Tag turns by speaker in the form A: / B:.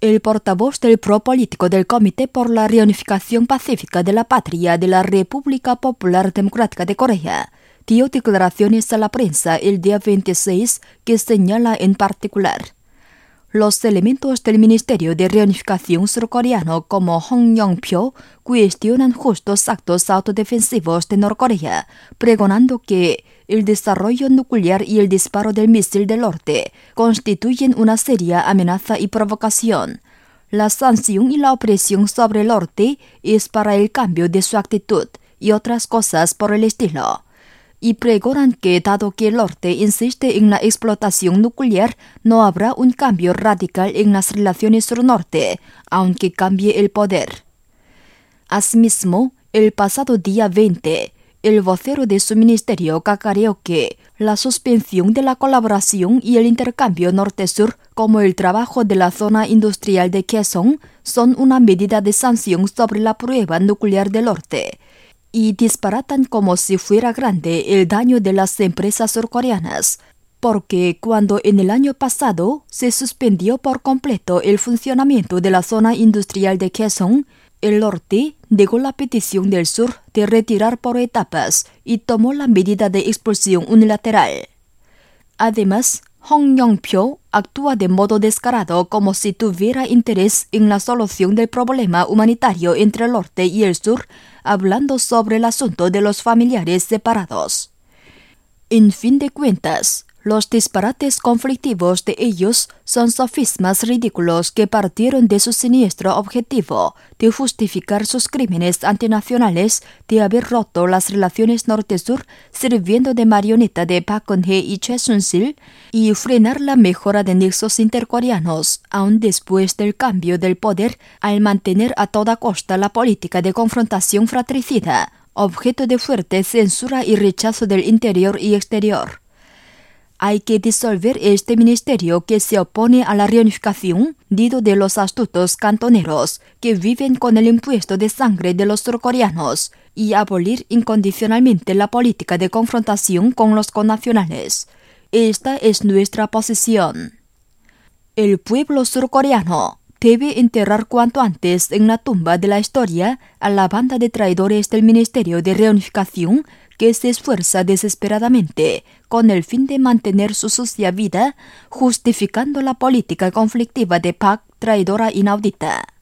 A: El portavoz del propolítico del Comité por la Reunificación Pacífica de la Patria de la República Popular Democrática de Corea dio declaraciones a la prensa el día 26 que señala en particular: los elementos del Ministerio de Reunificación surcoreano como Hong Yong-pyo cuestionan justos actos autodefensivos de Norcorea, pregonando que el desarrollo nuclear y el disparo del misil del norte constituyen una seria amenaza y provocación. La sanción y la opresión sobre el norte es para el cambio de su actitud y otras cosas por el estilo. Y pregonan que, dado que el norte insiste en la explotación nuclear, no habrá un cambio radical en las relaciones sur-norte, aunque cambie el poder. Asimismo, el pasado día 20, el vocero de su ministerio cacareó que la suspensión de la colaboración y el intercambio norte-sur, como el trabajo de la zona industrial de Kaesong, son una medida de sanción sobre la prueba nuclear del norte, y disparatan como si fuera grande el daño de las empresas surcoreanas, porque cuando en el año pasado se suspendió por completo el funcionamiento de la zona industrial de Kaesong, el norte negó la petición del sur de retirar por etapas y tomó la medida de expulsión unilateral. Además, Hong Yong-pyo actúa de modo descarado como si tuviera interés en la solución del problema humanitario entre el norte y el sur, hablando sobre el asunto de los familiares separados. En fin de cuentas, los disparates conflictivos de ellos son sofismas ridículos que partieron de su siniestro objetivo de justificar sus crímenes antinacionales de haber roto las relaciones norte-sur sirviendo de marioneta de Park Geun-hye y Choi Soon-sil y frenar la mejora de nexos intercoreanos, aun después del cambio del poder, al mantener a toda costa la política de confrontación fratricida, objeto de fuerte censura y rechazo del interior y exterior. Hay que disolver este ministerio que se opone a la reunificación, dicho de los astutos cantoneros que viven con el impuesto de sangre de los surcoreanos, y abolir incondicionalmente la política de confrontación con los connacionales. Esta es nuestra posición. El pueblo surcoreano debe enterrar cuanto antes en la tumba de la historia a la banda de traidores del Ministerio de Reunificación que se esfuerza desesperadamente con el fin de mantener su sucia vida, justificando la política conflictiva de Park, traidora inaudita.